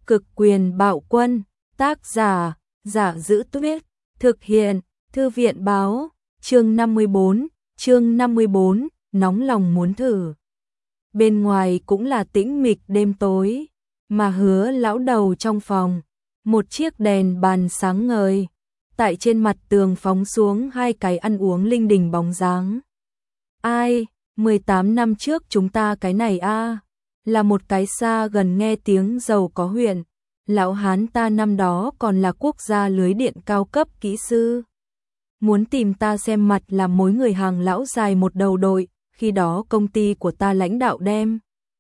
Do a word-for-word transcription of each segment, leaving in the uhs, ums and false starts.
Cực quyền bạo quân, tác giả, Giả Giữ Tuyết, thực hiện, Thư viện báo, chương năm mươi bốn, chương năm mươi bốn, nóng lòng muốn thử. Bên ngoài cũng là tĩnh mịch đêm tối, mà Hứa lão đầu trong phòng, một chiếc đèn bàn sáng ngời, tại trên mặt tường phóng xuống hai cái ăn uống linh đình bóng dáng. Ai, mười tám năm trước chúng ta cái này a, là một cái xa gần nghe tiếng giàu có huyện, lão hán ta năm đó còn là quốc gia lưới điện cao cấp kỹ sư. Muốn tìm ta xem mặt là mối người hàng lão dài một đầu đội, khi đó công ty của ta lãnh đạo đem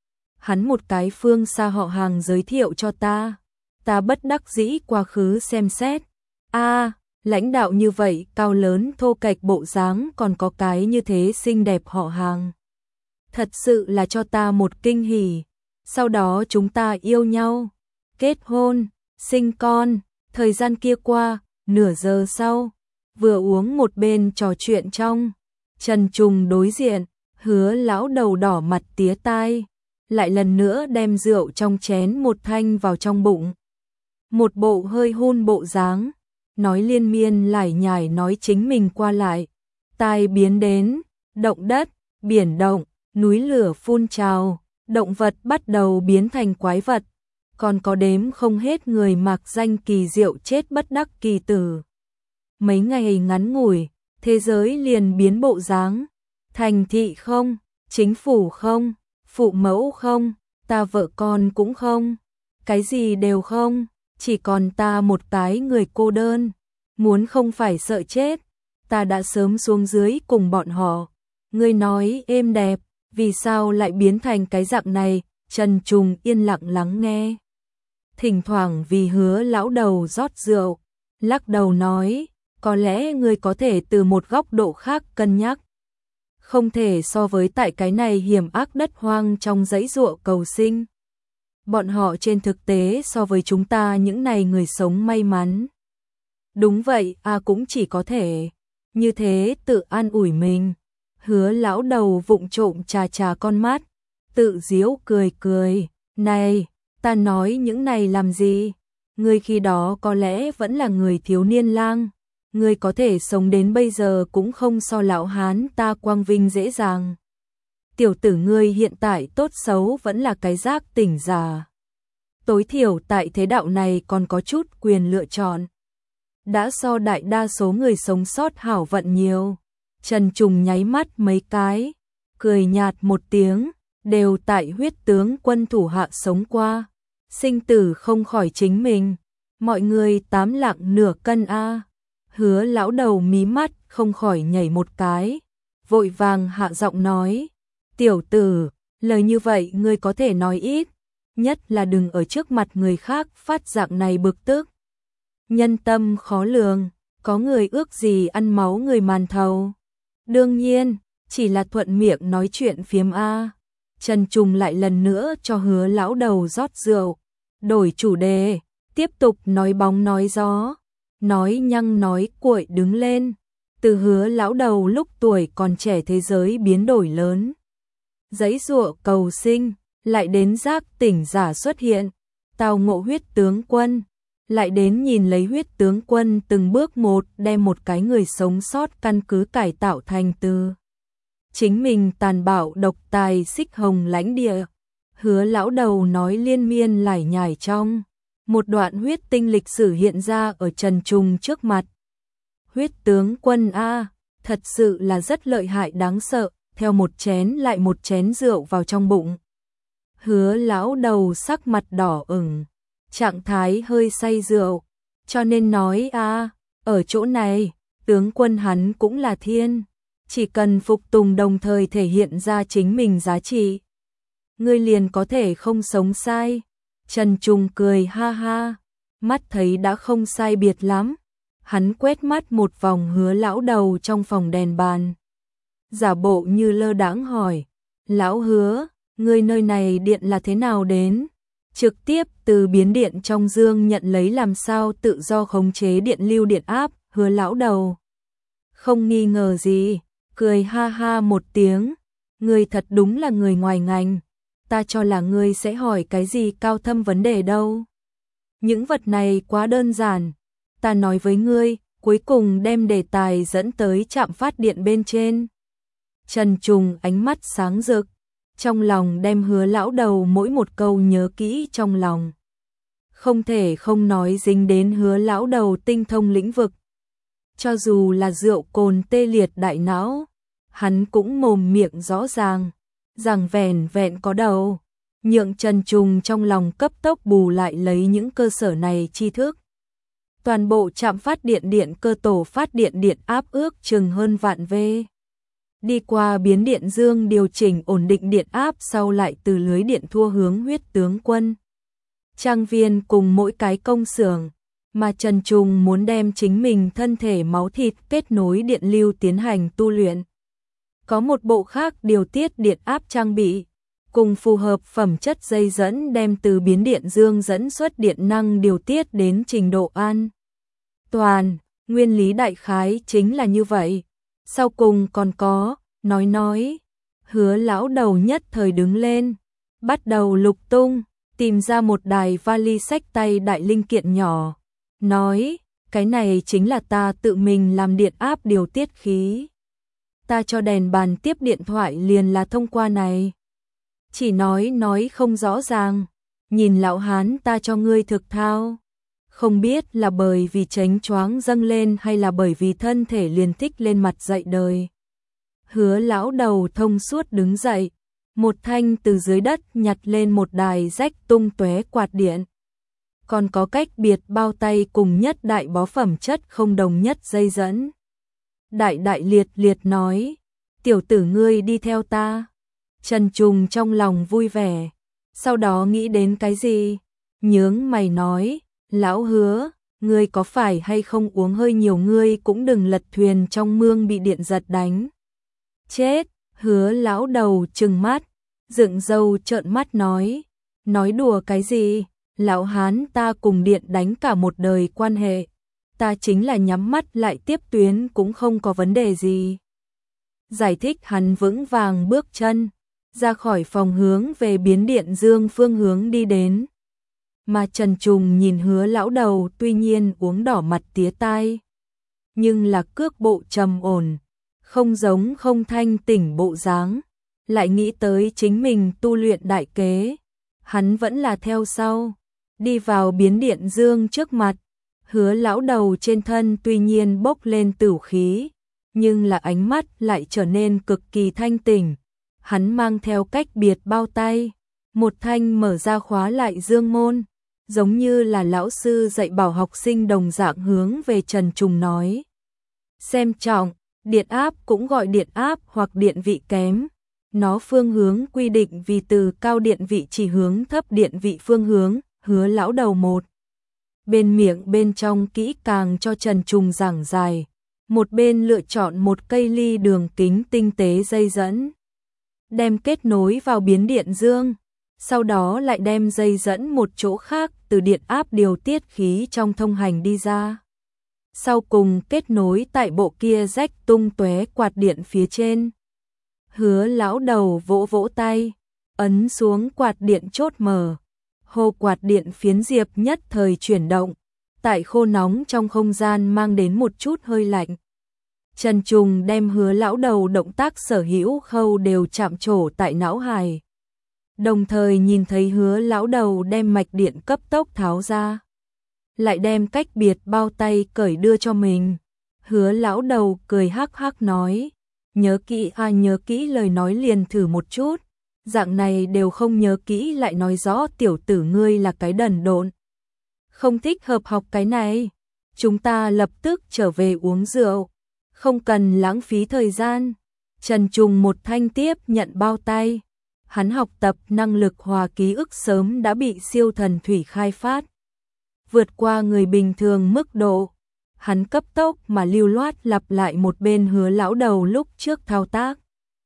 hắn một cái phương xa họ hàng giới thiệu cho ta. Ta bất đắc dĩ quá khứ xem xét. A, lãnh đạo như vậy, cao lớn thô kệch bộ dáng, còn có cái như thế xinh đẹp họ hàng. Thật sự là cho ta một kinh hỉ. Sau đó chúng ta yêu nhau, kết hôn, sinh con. Thời gian kia qua, nửa giờ sau, vừa uống một bên trò chuyện trong Trần Trùng đối diện, Hứa lão đầu đỏ mặt tía tai, lại lần nữa đem rượu trong chén một thanh vào trong bụng. Một bộ hơi hun bộ dáng, nói liên miên lải nhải nói chính mình qua lại, tai biến đến, động đất, biển động, núi lửa phun trào, động vật bắt đầu biến thành quái vật, còn có đếm không hết người mạc danh kỳ diệu chết bất đắc kỳ tử. Mấy ngày ngắn ngủi, thế giới liền biến bộ dáng, thành thị không, chính phủ không, phụ mẫu không, ta vợ con cũng không, cái gì đều không, chỉ còn ta một cái người cô đơn, muốn không phải sợ chết, ta đã sớm xuống dưới cùng bọn họ. Ngươi nói êm đẹp, vì sao lại biến thành cái dạng này? Trần Trùng yên lặng lắng nghe, thỉnh thoảng vì Hứa lão đầu rót rượu, lắc đầu nói, có lẽ ngươi có thể từ một góc độ khác cân nhắc. Không thể so với tại cái này hiểm ác đất hoang trong dãy ruộng cầu sinh. Bọn họ trên thực tế so với chúng ta những này người sống may mắn. Đúng vậy, a à cũng chỉ có thể như thế tự an ủi mình. Hứa lão đầu vụng trộm trà trà con mắt, tự giễu cười cười, này, ta nói những này làm gì? Ngươi khi đó có lẽ vẫn là người thiếu niên lang, ngươi có thể sống đến bây giờ cũng không so lão hán ta quang vinh dễ dàng. Tiểu tử ngươi hiện tại tốt xấu vẫn là cái giác tỉnh giả. Tối thiểu tại thế đạo này còn có chút quyền lựa chọn. Đã so đại đa số người sống sót hảo vận nhiều. Trần Trùng nháy mắt mấy cái, cười nhạt một tiếng, đều tại huyết tướng quân thủ hạ sống qua. Sinh tử không khỏi chính mình, mọi người tám lạng nửa cân a. Hứa lão đầu mí mắt không khỏi nhảy một cái, vội vàng hạ giọng nói, tiểu tử, lời như vậy ngươi có thể nói ít, nhất là đừng ở trước mặt người khác phát dạng này bực tức. Nhân tâm khó lường, có người ước gì ăn máu người màn thầu. Đương nhiên, chỉ là thuận miệng nói chuyện phiếm a. Trần Trùng lại lần nữa cho Hứa lão đầu rót rượu, đổi chủ đề, tiếp tục nói bóng nói gió, nói nhăng nói cuội đứng lên. Từ Hứa lão đầu lúc tuổi còn trẻ thế giới biến đổi lớn, giấy giụa cầu sinh, lại đến giác tỉnh giả xuất hiện, tào ngộ huyết tướng quân, lại đến nhìn lấy huyết tướng quân từng bước một đem một cái người sống sót căn cứ cải tạo thành từ chính mình tàn bạo độc tài xích hồng lãnh địa. Hứa lão đầu nói liên miên lải nhải trong một đoạn huyết tinh lịch sử hiện ra ở Trần Trùng trước mặt. Huyết tướng quân a, thật sự là rất lợi hại đáng sợ, theo một chén lại một chén rượu vào trong bụng. Hứa lão đầu sắc mặt đỏ ửng, trạng thái hơi say rượu, cho nên nói a, ở chỗ này, tướng quân hắn cũng là thiên, chỉ cần phục tùng đồng thời thể hiện ra chính mình giá trị, ngươi liền có thể không sống sai. Trần Trùng cười ha ha, mắt thấy đã không sai biệt lắm, hắn quét mắt một vòng Hứa lão đầu trong phòng đèn bàn, giả bộ như lơ đãng hỏi, lão Hứa, ngươi nơi này điện là thế nào đến? Trực tiếp từ biến điện trong dương nhận lấy làm sao tự do khống chế điện lưu điện áp? Hứa lão đầu không nghi ngờ gì, cười ha ha một tiếng, ngươi thật đúng là người ngoài ngành, ta cho là ngươi sẽ hỏi cái gì cao thâm vấn đề đâu. những vật này quá đơn giản. Ta nói với ngươi, cuối cùng đem đề tài dẫn tới trạm phát điện bên trên. Trần Trùng ánh mắt sáng rực, trong lòng đem Hứa lão đầu mỗi một câu nhớ kỹ trong lòng. Không thể không nói dính đến Hứa lão đầu tinh thông lĩnh vực. Cho dù là rượu cồn tê liệt đại não, hắn cũng mồm miệng rõ ràng, rằng vẻn vẹn có đầu, nhượng Trần Trùng trong lòng cấp tốc bù lại lấy những cơ sở này tri thức. Toàn bộ trạm phát điện điện cơ tổ phát điện điện áp ước chừng hơn vạn V. Đi qua biến điện dương điều chỉnh ổn định điện áp, sau lại từ lưới điện thua hướng huyết tướng quân trang viên cùng mỗi cái công xưởng, mà Trần Trùng muốn đem chính mình thân thể máu thịt kết nối điện lưu tiến hành tu luyện. Có một bộ khác điều tiết điện áp trang bị, cùng phù hợp phẩm chất dây dẫn đem từ biến điện dương dẫn xuất điện năng điều tiết đến trình độ an toàn. Nguyên lý đại khái chính là như vậy. Sau cùng còn có, nói nói, Hứa lão đầu nhất thời đứng lên, bắt đầu lục tung, tìm ra một đài vali xách tay đại linh kiện nhỏ, nói, cái này chính là ta tự mình làm điện áp điều tiết khí. Ta cho đèn bàn tiếp điện thoại liền là thông qua này. Chỉ nói nói không rõ ràng, nhìn lão hán ta cho ngươi thực thao. Không biết là bởi vì chánh choáng dâng lên hay là bởi vì thân thể liền thích lên mặt dậy đời. Hứa lão đầu thông suốt đứng dậy, một thanh từ dưới đất nhặt lên một đài rách tung tóe quạt điện. Còn có cách biệt bao tay cùng nhất đại bó phẩm chất không đồng nhất dây dẫn. Đại đại liệt liệt nói, tiểu tử ngươi đi theo ta. Trần Trùng trong lòng vui vẻ, sau đó nghĩ đến cái gì, nhướng mày nói, lão Hứa, ngươi có phải hay không uống hơi nhiều, ngươi cũng đừng lật thuyền trong mương bị điện giật đánh chết. Hứa lão đầu trừng mắt, dựng râu trợn mắt nói, nói đùa cái gì, lão hán ta cùng điện đánh cả một đời quan hệ, ta chính là nhắm mắt lại tiếp tuyến cũng không có vấn đề gì. Giải thích hắn vững vàng bước chân ra khỏi phòng hướng về biến điện dương phương hướng đi đến. Mà Trần Trùng nhìn Hứa lão đầu tuy nhiên uống đỏ mặt tía tai, nhưng là cước bộ trầm ổn, không giống không thanh tỉnh bộ dáng, lại nghĩ tới chính mình tu luyện đại kế, hắn vẫn là theo sau, đi vào biến điện dương trước mặt. Hứa lão đầu trên thân tuy nhiên bốc lên tửu khí, nhưng là ánh mắt lại trở nên cực kỳ thanh tỉnh. Hắn mang theo cách biệt bao tay, một thanh mở ra khóa lại dương môn, giống như là lão sư dạy bảo học sinh đồng dạng hướng về Trần Trùng nói. Xem trọng, điện áp cũng gọi điện áp hoặc điện vị kém. Nó phương hướng quy định vì từ cao điện vị chỉ hướng thấp điện vị phương hướng. Hứa lão đầu một bên miệng bên trong kỹ càng cho Trần Trùng giảng giải, một bên lựa chọn một cây ly đường kính tinh tế dây dẫn, đem kết nối vào biến điện dương, sau đó lại đem dây dẫn một chỗ khác từ điện áp điều tiết khí trong thông hành đi ra. Sau cùng kết nối tại bộ kia rách tung tóe quạt điện phía trên. Hứa lão đầu vỗ vỗ tay, ấn xuống quạt điện chốt mở. Hồ quạt điện phiến diệp nhất thời chuyển động, tại khô nóng trong không gian mang đến một chút hơi lạnh. Trần Trùng đem Hứa lão đầu động tác sở hữu khâu đều chạm trổ tại não hài. Đồng thời nhìn thấy Hứa lão đầu đem mạch điện cấp tốc tháo ra, lại đem cách biệt bao tay cởi đưa cho mình. Hứa lão đầu cười hắc hắc nói, nhớ kỹ à, nhớ kỹ lời nói liền thử một chút. Dạng này đều không nhớ kỹ lại nói rõ tiểu tử ngươi là cái đần độn, không thích hợp học cái này. Chúng ta lập tức trở về uống rượu, không cần lãng phí thời gian. Trần Trùng một thanh tiếp nhận bao tay, hắn học tập năng lực hòa ký ức sớm đã bị siêu thần thủy khai phát, vượt qua người bình thường mức độ. Hắn cấp tốc mà lưu loát lặp lại một bên Hứa lão đầu lúc trước thao tác.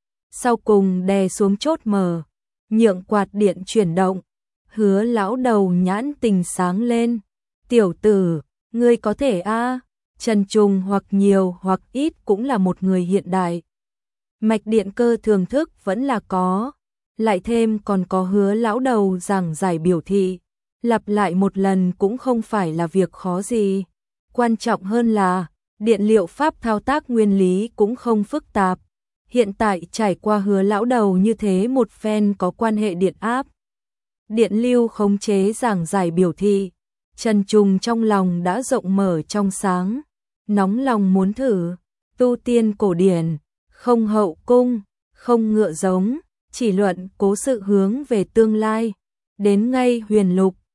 Sau cùng đè xuống chốt mở, nhượng quạt điện chuyển động. Hứa lão đầu nhãn tình sáng lên, tiểu tử, ngươi có thể a à? Trần Trùng hoặc nhiều hoặc ít cũng là một người hiện đại, mạch điện cơ thường thức vẫn là có, lại thêm còn có Hứa lão đầu giảng giải biểu thị, lặp lại một lần cũng không phải là việc khó gì. Quan trọng hơn là, điện liệu pháp thao tác nguyên lý cũng không phức tạp. Hiện tại trải qua Hứa lão đầu như thế một phen có quan hệ điện áp, điện lưu khống chế giảng giải biểu thị, Trần Trùng trong lòng đã rộng mở trong sáng, nóng lòng muốn thử, tu tiên cổ điển, không hậu cung, không ngựa giống, chỉ luận cố sự hướng về tương lai, đến ngay huyền lục,